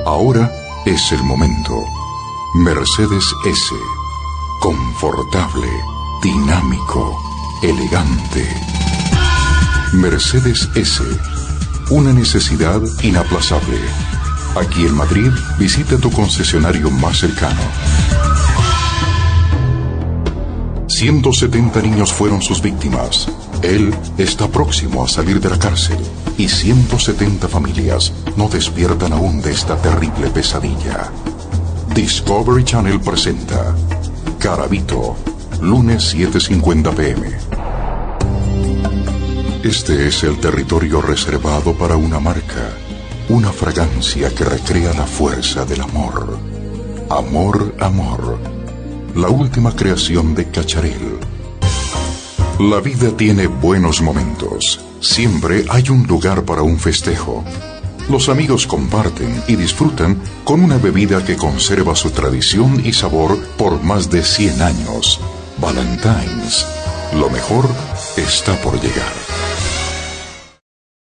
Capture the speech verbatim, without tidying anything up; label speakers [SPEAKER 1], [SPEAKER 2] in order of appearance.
[SPEAKER 1] Ahora es el momento. Mercedes S. Confortable, dinámico, elegante. Mercedes S. Una necesidad inaplazable. Aquí en Madrid, visita tu concesionario más cercano. ciento setenta niños fueron sus víctimas. Él está próximo a salir de la cárcel y ciento setenta familias no despiertan aún de esta terrible pesadilla. Discovery Channel presenta Garavito, lunes siete cincuenta pm. Este es el territorio reservado para una marca, una fragancia que recrea la fuerza del amor. Amor, amor. La última creación de Cacharel. La vida tiene buenos momentos. Siempre hay un lugar para un festejo. Los amigos comparten y disfrutan con una bebida que conserva su tradición y sabor por más de cien años. Valentine's. Lo mejor está por llegar.